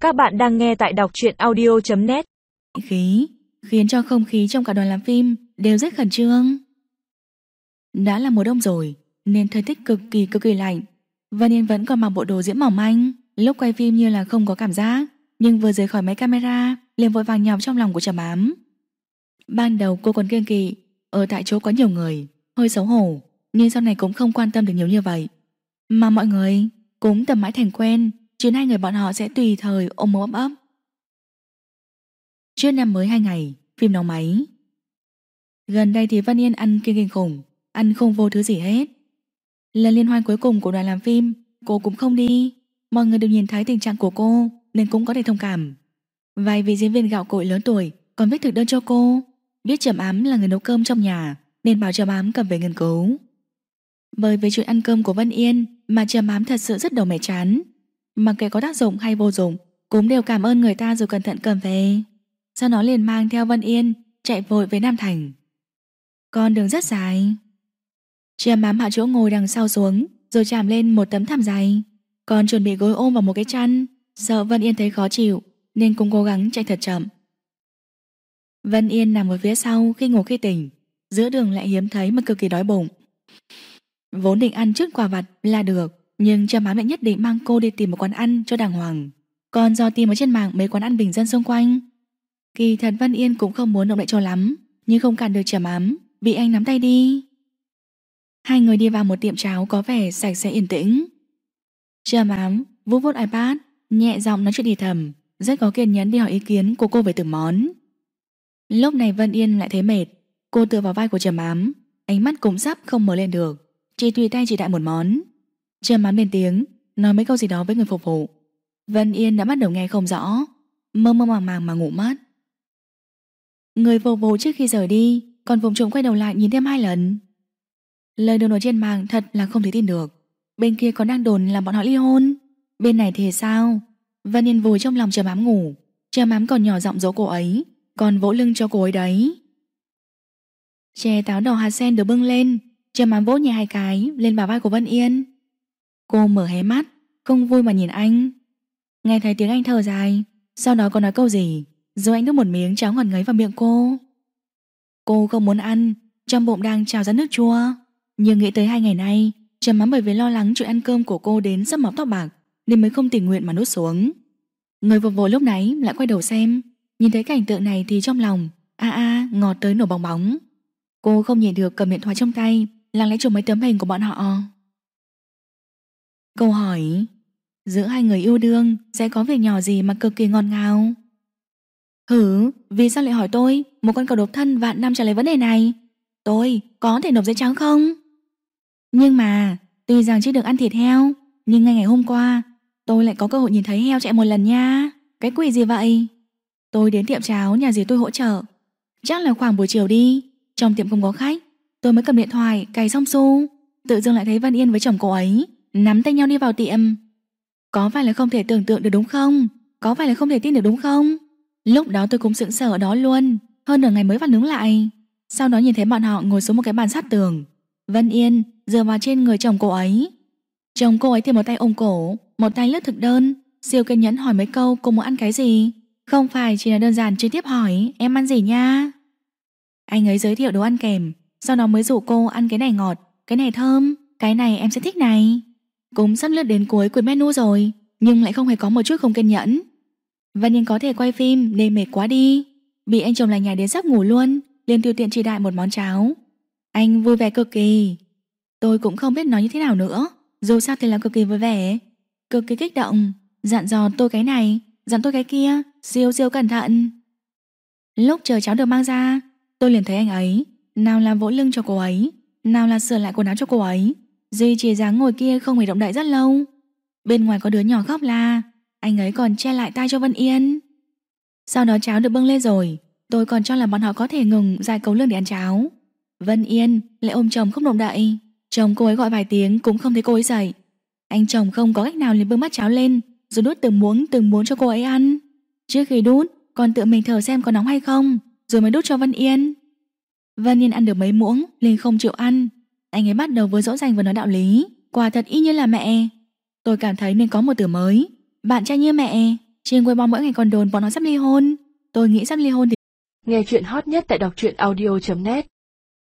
Các bạn đang nghe tại đọc truyện audio.net. Khí khiến cho không khí trong cả đoàn làm phim đều rất khẩn trương. Đã là mùa đông rồi nên thời tiết cực kỳ lạnh. Vân Yên vẫn còn mặc bộ đồ diễm mỏng manh. Lúc quay phim như là không có cảm giác, nhưng vừa rời khỏi máy camera liền vội vàng nhào trong lòng của Trầm Ám. Ban đầu cô còn kiêng kỵ, ở tại chỗ có nhiều người, hơi xấu hổ, nhưng sau này cũng không quan tâm được nhiều như vậy. Mà mọi người cũng tầm mãi thành quen, chứ hai người bọn họ sẽ tùy thời ôm ôm ấp. Trước năm mới 2 ngày, phim đóng máy. Gần đây thì Vân Yên ăn kinh khủng, ăn không vô thứ gì hết. Lần liên hoan cuối cùng của đoàn làm phim, cô cũng không đi. Mọi người đều nhìn thấy tình trạng của cô nên cũng có thể thông cảm. Vài vị diễn viên gạo cội lớn tuổi còn viết thực đơn cho cô. Biết Trầm Ám là người nấu cơm trong nhà nên bảo Trầm Ám cầm về nghiên cứu. Bởi vì chuyện ăn cơm của Vân Yên mà Trầm Ám thật sự rất đầu mẻ chán. Mặc kệ có tác dụng hay vô dụng, cũng đều cảm ơn người ta rồi cẩn thận cầm về. Sau đó liền mang theo Vân Yên chạy vội về Nam Thành. Con đường rất dài. Trầm Ám hạ chỗ ngồi đằng sau xuống, rồi chạm lên một tấm thảm dày. Còn chuẩn bị gối ôm vào một cái chăn, sợ Vân Yên thấy khó chịu nên cũng cố gắng chạy thật chậm. Vân Yên nằm ở phía sau khi ngủ khi tỉnh. Giữa đường lại hiếm thấy mà cực kỳ đói bụng. Vốn định ăn chút quà vặt là được, nhưng Trầm Ám lại nhất định mang cô đi tìm một quán ăn cho đàng hoàng. Còn do tìm ở trên mạng mấy quán ăn bình dân xung quanh. Kỳ thật Vân Yên cũng không muốn động đậy cho lắm, nhưng không cản được Trầm Ám, bị anh nắm tay đi. Hai người đi vào một tiệm cháo có vẻ sạch sẽ yên tĩnh. Trầm Ám vuốt vuốt iPad, nhẹ giọng nói chuyện thì thầm, rất có kiên nhẫn đi hỏi ý kiến của cô về từng món. Lúc này Vân Yên lại thấy mệt, cô tựa vào vai của Trầm Ám, ánh mắt cũng sắp không mở lên được, chỉ tùy tay chỉ đại một món. Trầm Ám lên tiếng, nói mấy câu gì đó với người phục vụ. Vân Yên đã bắt đầu nghe không rõ, mơ mơ màng màng mà ngủ mất. Người phục vụ trước khi rời đi còn vùng trộm quay đầu lại nhìn thêm 2 lần. Lời đồn ở trên mạng thật là không thể tin được. Bên kia còn đang đồn là bọn họ ly hôn, bên này thì sao? Vân Yên vùi trong lòng Trầm Ám ngủ. Trầm Ám còn nhỏ giọng dỗ cô ấy, còn vỗ lưng cho cô ấy đấy. Chè táo đỏ hạt sen được bưng lên. Trầm Ám vỗ nhẹ 2 cái lên bả vai của Vân Yên. Cô mở hé mắt, không vui mà nhìn anh. Nghe thấy tiếng anh thở dài, sau đó còn nói câu gì, rồi anh nuốt một miếng cháo ngọt ngấy vào miệng cô. Cô không muốn ăn, trong bụng đang trào ra nước chua. Nhưng nghĩ tới 2 ngày nay, Trầm Ám bởi vì lo lắng chuyện ăn cơm của cô đến sắp mọc tóc bạc nên mới không tình nguyện mà nuốt xuống. Người phục vụ lúc nãy lại quay đầu xem, nhìn thấy cảnh tượng này thì trong lòng ngọt tới nổ bong bóng. Cô không nhịn được cầm điện thoại trong tay, lặng lẽ chụp mấy tấm hình của bọn họ. Câu hỏi: giữa hai người yêu đương sẽ có việc nhỏ gì mà cực kỳ ngọt ngào? Vì sao lại hỏi tôi, một con cậu độc thân vạn năm trả lời vấn đề này? Tôi có thể nộp giấy trắng không? Nhưng mà tuy rằng chỉ được ăn thịt heo, nhưng ngay ngày hôm qua tôi lại có cơ hội nhìn thấy heo chạy một lần nha. Cái quỷ gì vậy? Tôi đến tiệm cháo nhà dì tôi hỗ trợ. Chắc là khoảng buổi chiều đi, trong tiệm không có khách, tôi mới cầm điện thoại cày xong xu, tự dưng lại thấy Vân Yên với chồng cô ấy nắm tay nhau đi vào tiệm. Có phải là không thể tưởng tượng được đúng không? Có phải là không thể tin được đúng không? Lúc đó tôi cũng sững sờ ở đó luôn, hơn nửa ngày mới phản ứng lại. Sau đó nhìn thấy bọn họ ngồi xuống một cái bàn sát tường. Vân Yên dựa vào trên người chồng cô ấy. Chồng cô ấy thì một tay ôm cổ, một tay lướt thực đơn, siêu kiên nhẫn hỏi mấy câu cô muốn ăn cái gì. Không phải chỉ là đơn giản trực tiếp hỏi em ăn gì nha. Anh ấy giới thiệu đồ ăn kèm, sau đó mới rủ cô ăn cái này ngọt, cái này thơm, cái này em sẽ thích này. Cũng sắp lướt đến cuối quyển menu rồi, nhưng lại không hề có một chút không kiên nhẫn. Vân Yên có thể quay phim nên mệt quá đi, bị anh chồng lạnh nhạt đến sắp ngủ luôn, liền tiêu tiện chỉ đại một món cháo. Anh vui vẻ cực kỳ. Tôi cũng không biết nói như thế nào nữa, dù sao thì là cực kỳ vui vẻ, cực kỳ kích động, dặn dò tôi cái này, dặn tôi cái kia, siêu cẩn thận. Lúc chờ cháo được mang ra, tôi liền thấy anh ấy, nào là vỗ lưng cho cô ấy, nào là sửa lại quần áo cho cô ấy. Duy chỉ dáng ngồi kia không hề động đậy rất lâu. Bên ngoài có đứa nhỏ khóc la, anh ấy còn che lại tai cho Vân Yên. Sau đó cháo được bưng lên rồi, tôi còn cho là bọn họ có thể ngừng dài cầu lưng để ăn cháo. Vân Yên lại ôm chồng không động đậy. Chồng cô ấy gọi vài tiếng cũng không thấy cô ấy dậy. Anh chồng không có cách nào liền bưng bát cháo lên, rồi đút từng muỗng cho cô ấy ăn. Trước khi đút còn tự mình thử xem có nóng hay không, rồi mới đút cho Vân Yên. Vân Yên ăn được mấy muỗng liền không chịu ăn. Anh ấy bắt đầu vừa dỗ dành vừa nói đạo lý, quả thật y như là mẹ. Tôi cảm thấy nên có một từ mới, bạn trai như mẹ. Trên Weibo mỗi ngày còn đồn bọn nó sắp ly hôn. Tôi nghĩ sắp ly hôn thì Nghe chuyện hot nhất tại đọc truyện audio.net